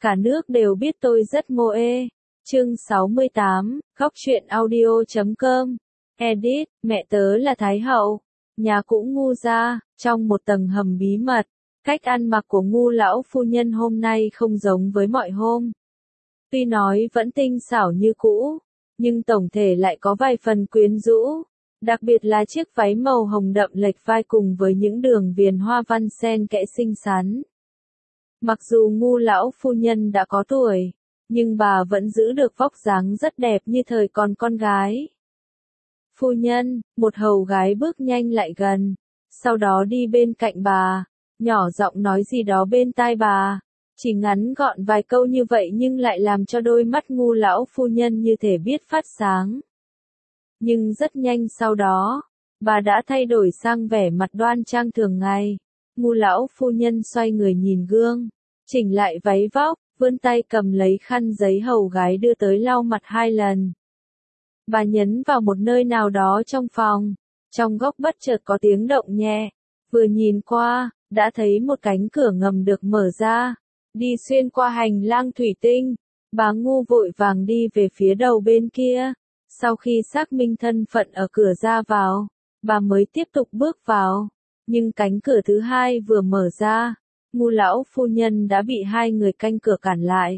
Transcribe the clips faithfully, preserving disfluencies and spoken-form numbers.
Cả nước đều biết tôi rất moe. Chương sáu mươi tám, Góc truyện audio chấm com. Edit, mẹ tớ là Thái Hậu. Nhà cũ Ngu gia, trong một tầng hầm bí mật. Cách ăn mặc của Ngu lão phu nhân hôm nay không giống với mọi hôm. Tuy nói vẫn tinh xảo như cũ, nhưng tổng thể lại có vài phần quyến rũ. Đặc biệt là chiếc váy màu hồng đậm lệch vai cùng với những đường viền hoa văn xen kẽ xinh xắn. Mặc dù Ngu lão phu nhân đã có tuổi, nhưng bà vẫn giữ được vóc dáng rất đẹp như thời còn con gái. Phu nhân, một hầu gái bước nhanh lại gần, sau đó đi bên cạnh bà, nhỏ giọng nói gì đó bên tai bà. Chỉ ngắn gọn vài câu như vậy nhưng lại làm cho đôi mắt Ngu lão phu nhân như thể biết phát sáng. Nhưng rất nhanh sau đó, bà đã thay đổi sang vẻ mặt đoan trang thường ngày. Ngu lão phu nhân xoay người nhìn gương, chỉnh lại váy vóc, vươn tay cầm lấy khăn giấy hầu gái đưa tới lau mặt hai lần. Bà nhấn vào một nơi nào đó trong phòng, trong góc bất chợt có tiếng động nhẹ, vừa nhìn qua, đã thấy một cánh cửa ngầm được mở ra, đi xuyên qua hành lang thủy tinh. Bà Ngu vội vàng đi về phía đầu bên kia. Sau khi xác minh thân phận ở cửa ra vào, bà mới tiếp tục bước vào. Nhưng cánh cửa thứ hai vừa mở ra, Ngu lão phu nhân đã bị hai người canh cửa cản lại.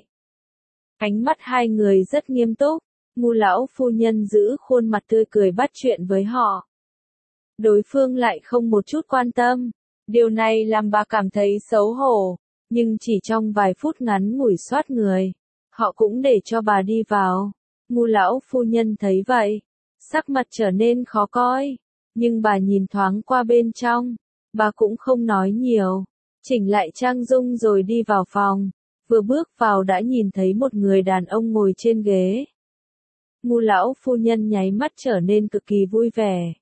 Ánh mắt hai người rất nghiêm túc, Ngu lão phu nhân giữ khuôn mặt tươi cười bắt chuyện với họ. Đối phương lại không một chút quan tâm. Điều này làm bà cảm thấy xấu hổ, nhưng chỉ trong vài phút ngắn ngủi xoát người, họ cũng để cho bà đi vào. Ngu lão phu nhân thấy vậy, sắc mặt trở nên khó coi, nhưng bà nhìn thoáng qua bên trong, bà cũng không nói nhiều, chỉnh lại trang dung rồi đi vào phòng. Vừa bước vào đã nhìn thấy một người đàn ông ngồi trên ghế. Ngu lão phu nhân nháy mắt trở nên cực kỳ vui vẻ.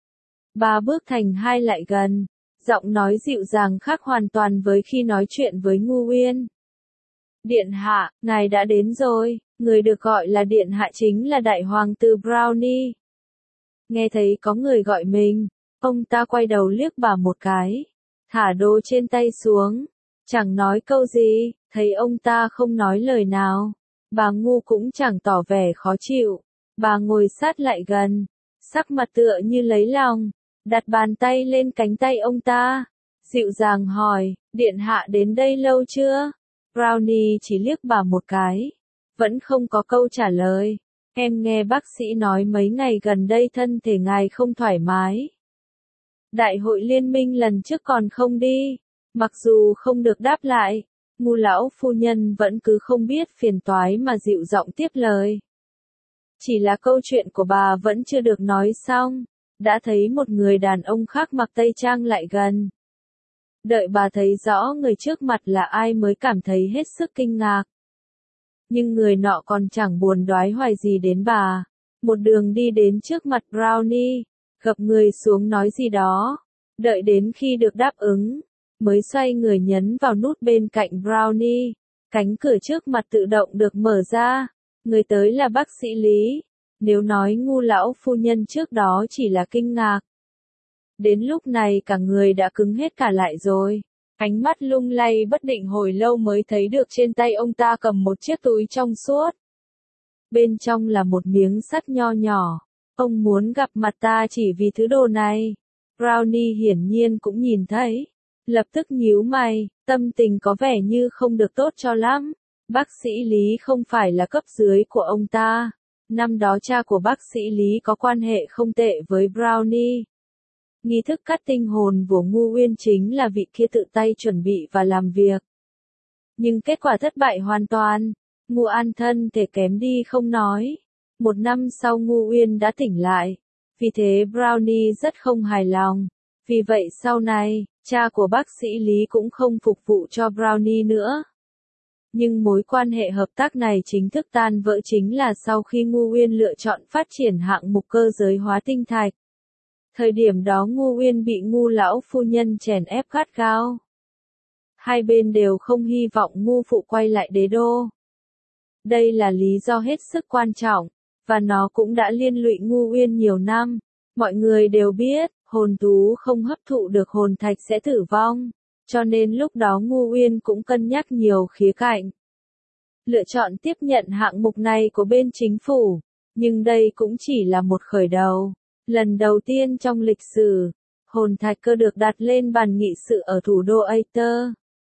Bà bước thành hai lại gần, giọng nói dịu dàng khác hoàn toàn với khi nói chuyện với Ngu Uyên. Điện hạ, ngài đã đến rồi. Người được gọi là điện hạ chính là đại hoàng tử Brownie. Nghe thấy có người gọi mình, ông ta quay đầu liếc bà một cái, thả đồ trên tay xuống, chẳng nói câu gì. Thấy ông ta không nói lời nào, bà Ngu cũng chẳng tỏ vẻ khó chịu. Bà ngồi sát lại gần, sắc mặt tựa như lấy lòng, đặt bàn tay lên cánh tay ông ta, dịu dàng hỏi, điện hạ đến đây lâu chưa? Brownie chỉ liếc bà một cái, vẫn không có câu trả lời. Em nghe bác sĩ nói mấy ngày gần đây thân thể ngài không thoải mái. Đại hội liên minh lần trước còn không đi. Mặc dù không được đáp lại, Ngu lão phu nhân vẫn cứ không biết phiền toái mà dịu giọng tiếp lời. Chỉ là câu chuyện của bà vẫn chưa được nói xong, đã thấy một người đàn ông khác mặc tây trang lại gần. Đợi bà thấy rõ người trước mặt là ai mới cảm thấy hết sức kinh ngạc. Nhưng người nọ còn chẳng buồn đoái hoài gì đến bà. Một đường đi đến trước mặt Brownie, gập người xuống nói gì đó. Đợi đến khi được đáp ứng, mới xoay người nhấn vào nút bên cạnh Brownie. Cánh cửa trước mặt tự động được mở ra. Người tới là bác sĩ Lý. Nếu nói Ngu lão phu nhân trước đó chỉ là kinh ngạc, đến lúc này cả người đã cứng hết cả lại rồi. Ánh mắt lung lay bất định hồi lâu mới thấy được trên tay ông ta cầm một chiếc túi trong suốt. Bên trong là một miếng sắt nho nhỏ. Ông muốn gặp mặt ta chỉ vì thứ đồ này. Brownie hiển nhiên cũng nhìn thấy. Lập tức nhíu mày, tâm tình có vẻ như không được tốt cho lắm. Bác sĩ Lý không phải là cấp dưới của ông ta. Năm đó cha của bác sĩ Lý có quan hệ không tệ với Brownie. Nghi thức cắt tinh hồn của Ngu Uyên chính là vị kia tự tay chuẩn bị và làm việc. Nhưng kết quả thất bại hoàn toàn. Ngu An thân thể kém đi không nói. Một năm sau Ngu Uyên đã tỉnh lại. Vì thế Brownie rất không hài lòng. Vì vậy sau này, cha của bác sĩ Lý cũng không phục vụ cho Brownie nữa. Nhưng mối quan hệ hợp tác này chính thức tan vỡ chính là sau khi Ngu Uyên lựa chọn phát triển hạng mục cơ giới hóa tinh thạch. Thời điểm đó Ngu Uyên bị Ngu lão phu nhân chèn ép gắt gao. Hai bên đều không hy vọng Ngu phụ quay lại đế đô. Đây là lý do hết sức quan trọng, và nó cũng đã liên lụy Ngu Uyên nhiều năm. Mọi người đều biết, hồn thú không hấp thụ được hồn thạch sẽ tử vong, cho nên lúc đó Ngu Uyên cũng cân nhắc nhiều khía cạnh. lựa chọn tiếp nhận hạng mục này của bên chính phủ. Nhưng đây cũng chỉ là một khởi đầu. Lần đầu tiên trong lịch sử, hồn thạch cơ được đặt lên bàn nghị sự ở thủ đô Aether.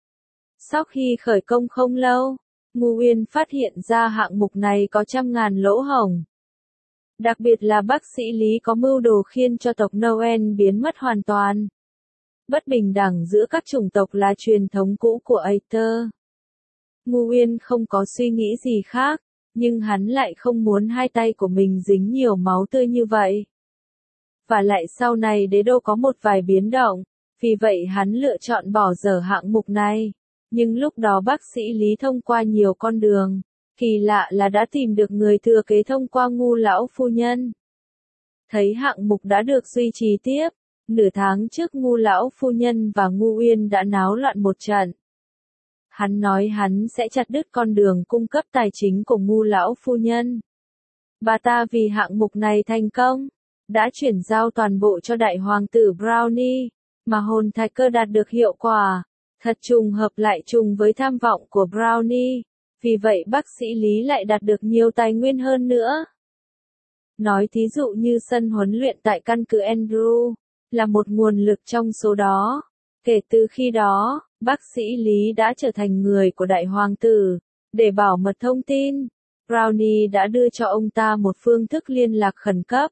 Sau khi khởi công không lâu, Ngu Uyên phát hiện ra hạng mục này có trăm ngàn lỗ hổng. Đặc biệt là bác sĩ Lý có mưu đồ khiến cho tộc Noel biến mất hoàn toàn. Bất bình đẳng giữa các chủng tộc là truyền thống cũ của Aether. Ngu Uyên không có suy nghĩ gì khác, nhưng hắn lại không muốn hai tay của mình dính nhiều máu tươi như vậy. Và lại sau này đế đô có một vài biến động, vì vậy hắn lựa chọn bỏ dở hạng mục này. Nhưng lúc đó bác sĩ Lý thông qua nhiều con đường, kỳ lạ là đã tìm được người thừa kế thông qua Ngu lão phu nhân. Thấy hạng mục đã được duy trì tiếp, nửa tháng trước Ngu lão phu nhân và Ngu Uyên đã náo loạn một trận. Hắn nói hắn sẽ chặt đứt con đường cung cấp tài chính của Ngu lão phu nhân. Bà ta vì hạng mục này thành công, đã chuyển giao toàn bộ cho đại hoàng tử Brownie, mà hồn thạch cơ đạt được hiệu quả. Thật trùng hợp lại trùng với tham vọng của Brownie, vì vậy bác sĩ Lý lại đạt được nhiều tài nguyên hơn nữa. Nói thí dụ như sân huấn luyện tại căn cứ Andrew, là một nguồn lực trong số đó. Kể từ khi đó, bác sĩ Lý đã trở thành người của đại hoàng tử. Để bảo mật thông tin, Brownie đã đưa cho ông ta một phương thức liên lạc khẩn cấp.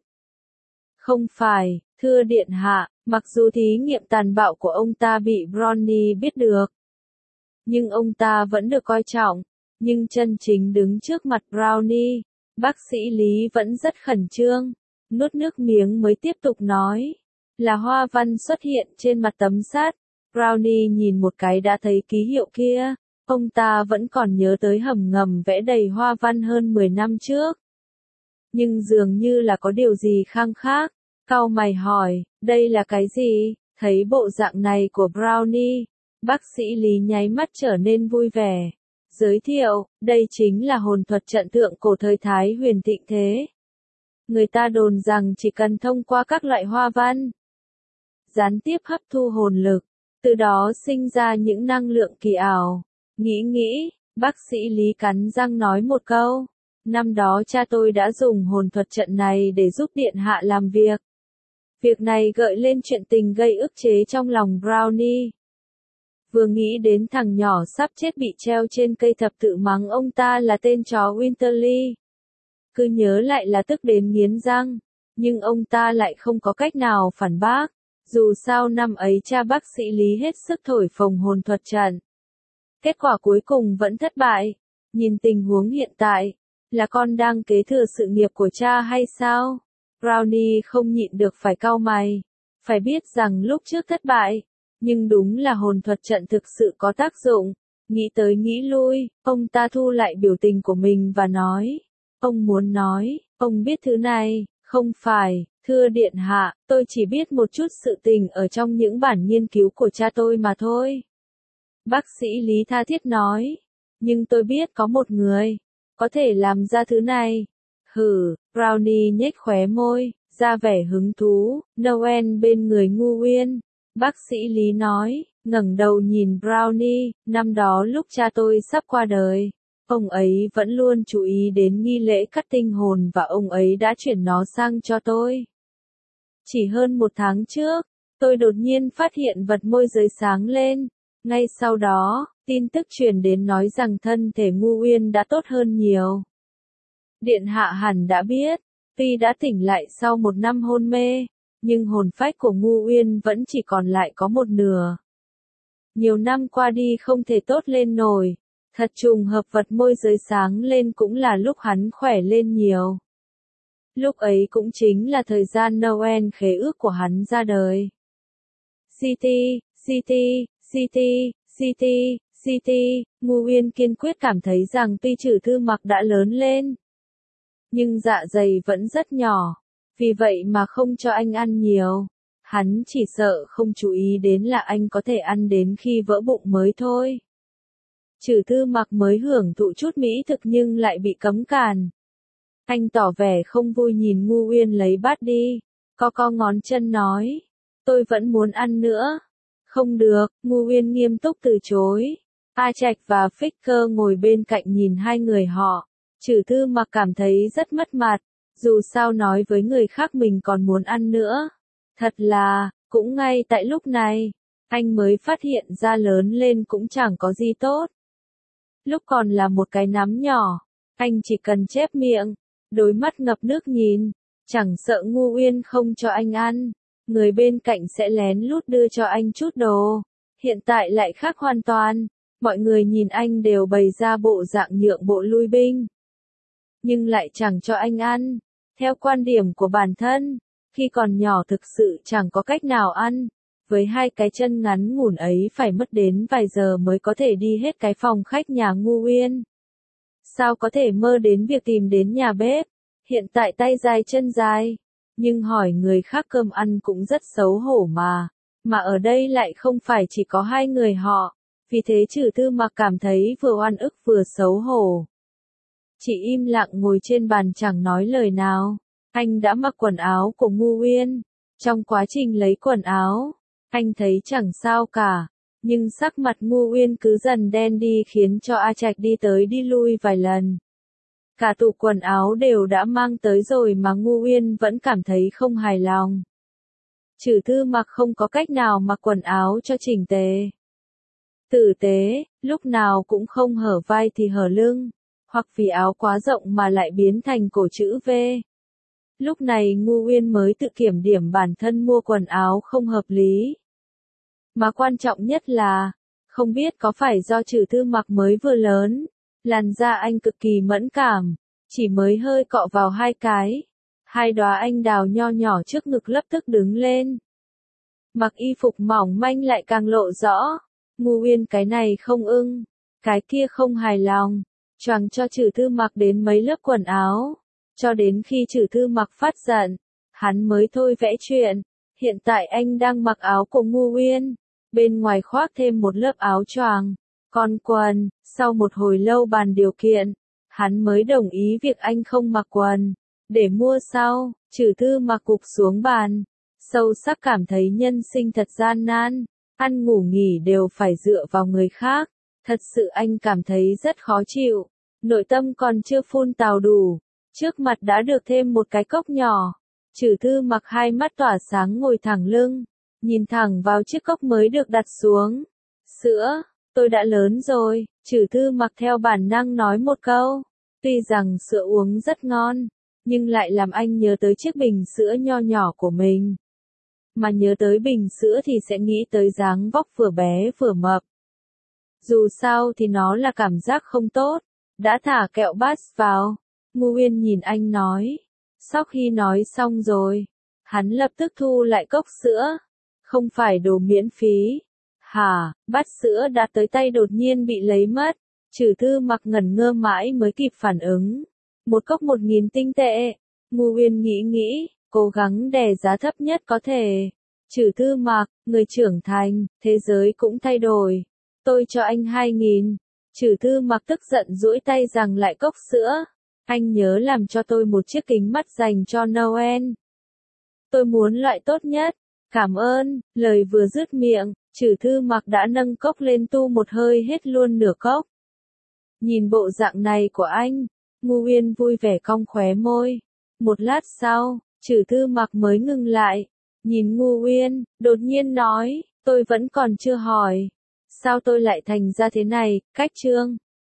Không phải, thưa điện hạ, mặc dù thí nghiệm tàn bạo của ông ta bị Brownie biết được, nhưng ông ta vẫn được coi trọng. Nhưng chân chính đứng trước mặt Brownie, bác sĩ Lý vẫn rất khẩn trương, nuốt nước miếng mới tiếp tục nói. Là hoa văn xuất hiện trên mặt tấm sắt. Brownie nhìn một cái đã thấy ký hiệu kia. Ông ta vẫn còn nhớ tới hầm ngầm vẽ đầy hoa văn hơn mười năm trước. Nhưng dường như là có điều gì khăng khác. Cau mày hỏi, đây là cái gì? Thấy bộ dạng này của Brownie, bác sĩ Lý nháy mắt trở nên vui vẻ. Giới thiệu, đây chính là hồn thuật trận thượng cổ thời Thái huyền thịnh thế. Người ta đồn rằng chỉ cần thông qua các loại hoa văn, gián tiếp hấp thu hồn lực, từ đó sinh ra những năng lượng kỳ ảo. Nghĩ nghĩ, bác sĩ Lý cắn răng nói một câu. Năm đó cha tôi đã dùng hồn thuật trận này để giúp điện hạ làm việc. Việc này gợi lên chuyện tình gây ức chế trong lòng Brownie. Vừa nghĩ đến thằng nhỏ sắp chết bị treo trên cây thập tự mắng ông ta là tên chó Winterly. Cứ nhớ lại là tức đến nghiến răng, nhưng ông ta lại không có cách nào phản bác. Dù sao năm ấy cha bác sĩ Lý hết sức thổi phồng hồn thuật trận. Kết quả cuối cùng vẫn thất bại. Nhìn tình huống hiện tại, là con đang kế thừa sự nghiệp của cha hay sao? Brownie không nhịn được phải cau mày. Phải biết rằng lúc trước thất bại, nhưng đúng là hồn thuật trận thực sự có tác dụng. Nghĩ tới nghĩ lui, ông ta thu lại biểu tình của mình và nói. Ông muốn nói, ông biết thứ này, không phải, thưa điện hạ, tôi chỉ biết một chút sự tình ở trong những bản nghiên cứu của cha tôi mà thôi. Bác sĩ Lý tha thiết nói, nhưng tôi biết có một người, có thể làm ra thứ này. Hử, Brownie nhếch khóe môi, ra vẻ hứng thú. Noel bên người Ngu Uyên. Bác sĩ Lý nói, ngẩng đầu nhìn Brownie, năm đó lúc cha tôi sắp qua đời, ông ấy vẫn luôn chú ý đến nghi lễ cắt tinh hồn và ông ấy đã chuyển nó sang cho tôi. Chỉ hơn một tháng trước, tôi đột nhiên phát hiện vật môi giới sáng lên. Ngay sau đó, tin tức truyền đến nói rằng thân thể Ngu Uyên đã tốt hơn nhiều. Điện hạ hẳn đã biết, tuy đã tỉnh lại sau một năm hôn mê, nhưng hồn phách của Ngu Uyên vẫn chỉ còn lại có một nửa. Nhiều năm qua đi không thể tốt lên nổi, thật trùng hợp vật môi giới sáng lên cũng là lúc hắn khỏe lên nhiều. Lúc ấy cũng chính là thời gian Noel khế ước của hắn ra đời. City, City, City, City, City, Ngu Uyên kiên quyết cảm thấy rằng tuy Trử Thư Mặc đã lớn lên, nhưng dạ dày vẫn rất nhỏ, vì vậy mà không cho anh ăn nhiều. Hắn chỉ sợ không chú ý đến là anh có thể ăn đến khi vỡ bụng mới thôi. Trử Thư Mặc mới hưởng thụ chút mỹ thực nhưng lại bị cấm cản. Anh tỏ vẻ không vui nhìn Ngu Uyên lấy bát đi, co co ngón chân nói, tôi vẫn muốn ăn nữa. Không được, Ngu Uyên nghiêm túc từ chối. A Trạch và Ficker ngồi bên cạnh nhìn hai người họ. Trừ Thư Mặc cảm thấy rất mất mặt, dù sao nói với người khác mình còn muốn ăn nữa. Thật là, cũng ngay tại lúc này, anh mới phát hiện ra lớn lên cũng chẳng có gì tốt. Lúc còn là một cái nắm nhỏ, anh chỉ cần chép miệng, đôi mắt ngập nước nhìn, chẳng sợ Ngu Uyên không cho anh ăn, người bên cạnh sẽ lén lút đưa cho anh chút đồ. Hiện tại lại khác hoàn toàn, mọi người nhìn anh đều bày ra bộ dạng nhượng bộ lui binh. Nhưng lại chẳng cho anh ăn. Theo quan điểm của bản thân, khi còn nhỏ thực sự chẳng có cách nào ăn. Với hai cái chân ngắn ngủn ấy phải mất đến vài giờ mới có thể đi hết cái phòng khách nhà Ngu Uyên. Sao có thể mơ đến việc tìm đến nhà bếp, hiện tại tay dài chân dài, nhưng hỏi người khác cơm ăn cũng rất xấu hổ mà, mà ở đây lại không phải chỉ có hai người họ, vì thế Trừ Thư Mặc cảm thấy vừa oan ức vừa xấu hổ. Chỉ im lặng ngồi trên bàn chẳng nói lời nào, anh đã mặc quần áo của Ngu Uyên, trong quá trình lấy quần áo, anh thấy chẳng sao cả. Nhưng sắc mặt Ngu Uyên cứ dần đen đi khiến cho A Trạch đi tới đi lui vài lần. Cả tủ quần áo đều đã mang tới rồi mà Ngu Uyên vẫn cảm thấy không hài lòng. Trừ Thư Mặc không có cách nào mặc quần áo cho chỉnh tề, tử tế, lúc nào cũng không hở vai thì hở lưng, hoặc vì áo quá rộng mà lại biến thành cổ chữ V. Lúc này Ngu Uyên mới tự kiểm điểm bản thân mua quần áo không hợp lý. Mà quan trọng nhất là, không biết có phải do Trừ Thư Mặc mới vừa lớn, làn da anh cực kỳ mẫn cảm, chỉ mới hơi cọ vào hai cái, hai đóa anh đào nho nhỏ trước ngực lập tức đứng lên. Mặc y phục mỏng manh lại càng lộ rõ, Ngu Uyên cái này không ưng, cái kia không hài lòng, choàng cho Trừ Thư Mặc đến mấy lớp quần áo, cho đến khi Trừ Thư Mặc phát giận, hắn mới thôi vẽ chuyện. Hiện tại anh đang mặc áo của Ngu Uyên, bên ngoài khoác thêm một lớp áo choàng, còn quần, sau một hồi lâu bàn điều kiện, hắn mới đồng ý việc anh không mặc quần, để mua sau. Trừ Thư Mặc gục xuống bàn, sâu sắc cảm thấy nhân sinh thật gian nan, ăn ngủ nghỉ đều phải dựa vào người khác, thật sự anh cảm thấy rất khó chịu, nội tâm còn chưa phun tào đủ, trước mặt đã được thêm một cái cốc nhỏ. Trừ Thư Mặc hai mắt tỏa sáng ngồi thẳng lưng, nhìn thẳng vào chiếc cốc mới được đặt xuống. Sữa, tôi đã lớn rồi, Trừ Thư Mặc theo bản năng nói một câu. Tuy rằng sữa uống rất ngon, nhưng lại làm anh nhớ tới chiếc bình sữa nho nhỏ của mình. Mà nhớ tới bình sữa thì sẽ nghĩ tới dáng vóc vừa bé vừa mập. Dù sao thì nó là cảm giác không tốt. Đã thả kẹo bát vào, Ngu Uyên nhìn anh nói. Sau khi nói xong rồi, hắn lập tức thu lại cốc sữa. Không phải đồ miễn phí. Hả, bát sữa đã tới tay đột nhiên bị lấy mất. Trừ Thư Mặc ngẩn ngơ mãi mới kịp phản ứng. Một cốc một nghìn tinh tệ. Ngu Uyên nghĩ nghĩ, cố gắng đè giá thấp nhất có thể. Trừ Thư Mặc, người trưởng thành, thế giới cũng thay đổi. Tôi cho anh hai nghìn. Trừ Thư Mặc tức giận duỗi tay giằng lại cốc sữa. Anh nhớ làm cho tôi một chiếc kính mắt dành cho Noel. Tôi muốn loại tốt nhất. Cảm ơn. Lời vừa dứt miệng, Trừ Thư Mặc đã nâng cốc lên tu một hơi hết luôn nửa cốc. Nhìn bộ dạng này của anh, Ngu Uyên vui vẻ cong khóe môi. Một lát sau, Trừ Thư Mặc mới ngừng lại, nhìn Ngu Uyên, đột nhiên nói, tôi vẫn còn chưa hỏi. Sao tôi lại thành ra thế này, cách chương.